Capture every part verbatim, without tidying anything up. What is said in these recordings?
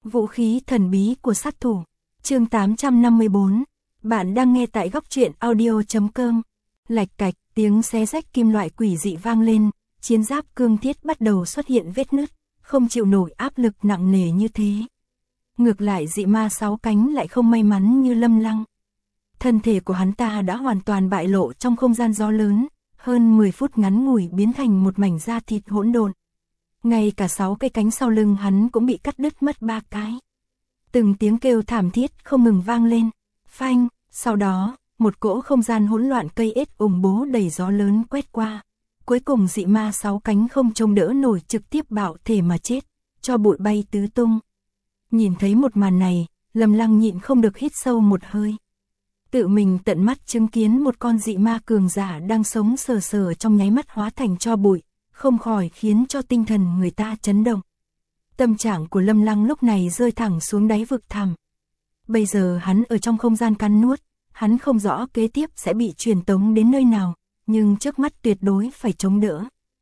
Vũ khí thần bí của sát thủ. Chương tám trăm năm mươi bốn. Bạn đang nghe tại góc truyện audio chấm com. Lạch cạch, tiếng xé rách kim loại quỷ dị vang lên, chiến giáp cương thiết bắt đầu xuất hiện vết nứt, không chịu nổi áp lực nặng nề như thế. Ngược lại dị ma sáu cánh lại không may mắn như Lâm Lăng. Thân thể của hắn ta đã hoàn toàn bại lộ trong không gian gió lớn, hơn mười phút ngắn ngủi biến thành một mảnh da thịt hỗn độn. Ngay cả sáu cây cánh sau lưng hắn cũng bị cắt đứt mất ba cái. Từng tiếng kêu thảm thiết không ngừng vang lên, phanh, sau đó, một cỗ không gian hỗn loạn cây ết ủng bố đầy gió lớn quét qua. Cuối cùng dị ma sáu cánh không chống đỡ nổi trực tiếp bạo thể mà chết, cho bụi bay tứ tung. Nhìn thấy một màn này, Lâm Lăng nhịn không được hít sâu một hơi. Tự mình tận mắt chứng kiến một con dị ma cường giả đang sống sờ sờ trong nháy mắt hóa thành tro bụi, không khỏi khiến cho tinh thần người ta chấn động. Tâm trạng của Lâm Lăng lúc này rơi thẳng xuống đáy vực thẳm. Bây giờ hắn ở trong không gian cắn nuốt, hắn không rõ kế tiếp sẽ bị truyền tống đến nơi nào, nhưng trước mắt tuyệt đối phải chống đỡ.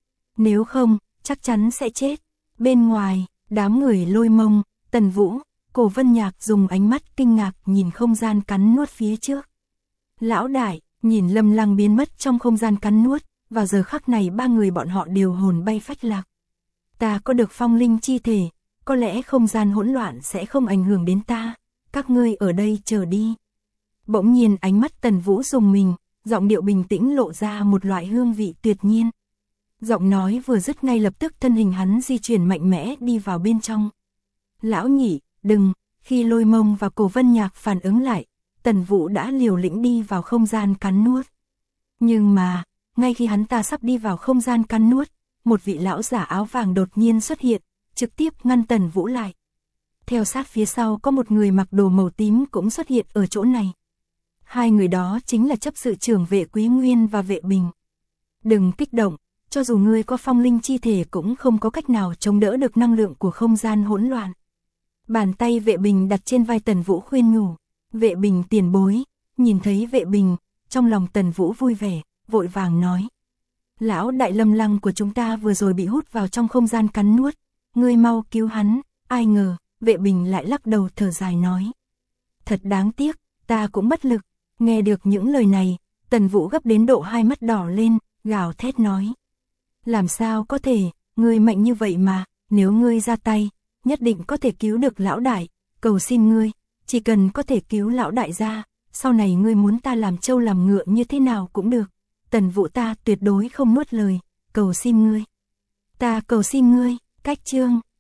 Nếu không, chắc chắn sẽ chết. Bên ngoài, đám người Lôi Mông, Tần Vũ, Cổ Vân Nhạc dùng ánh mắt kinh ngạc nhìn không gian cắn nuốt phía trước. Lão đại, nhìn Lâm Lăng biến mất trong không gian cắn nuốt, vào giờ khắc này ba người bọn họ đều hồn bay phách lạc. Ta có được phong linh chi thể, có lẽ không gian hỗn loạn sẽ không ảnh hưởng đến ta, các ngươi ở đây chờ đi. Bỗng nhiên ánh mắt Tần Vũ rùng mình, giọng điệu bình tĩnh lộ ra một loại hương vị tuyệt nhiên. Giọng nói vừa dứt ngay lập tức thân hình hắn di chuyển mạnh mẽ đi vào bên trong. Lão nhị, đừng, khi Lôi Mông và Cổ Vân Nhạc phản ứng lại, Tần Vũ đã liều lĩnh đi vào không gian cắn nuốt. Nhưng mà, ngay khi hắn ta sắp đi vào không gian cắn nuốt, một vị lão giả áo vàng đột nhiên xuất hiện, trực tiếp ngăn Tần Vũ lại. Theo sát phía sau có một người mặc đồ màu tím cũng xuất hiện ở chỗ này. Hai người đó chính là chấp sự trưởng Vệ Quý Nguyên và Vệ Bình. Đừng kích động, cho dù ngươi có phong linh chi thể cũng không có cách nào chống đỡ được năng lượng của không gian hỗn loạn. Bàn tay Vệ Bình đặt trên vai Tần Vũ khuyên nhủ. Vệ Bình tiền bối, nhìn thấy Vệ Bình, trong lòng Tần Vũ vui vẻ, vội vàng nói. Lão đại Lâm Lăng của chúng ta vừa rồi bị hút vào trong không gian cắn nuốt, ngươi mau cứu hắn. Ai ngờ, Vệ Bình lại lắc đầu thở dài nói. Thật đáng tiếc, ta cũng bất lực. Nghe được những lời này, Tần Vũ gấp đến độ hai mắt đỏ lên, gào thét nói. Làm sao có thể, ngươi mạnh như vậy mà, nếu ngươi ra tay, nhất định có thể cứu được lão đại, cầu xin ngươi, chỉ cần có thể cứu lão đại ra, sau này ngươi muốn ta làm trâu làm ngựa như thế nào cũng được. Tần Vũ ta tuyệt đối không nuốt lời, cầu xin ngươi. Ta cầu xin ngươi, cách chương.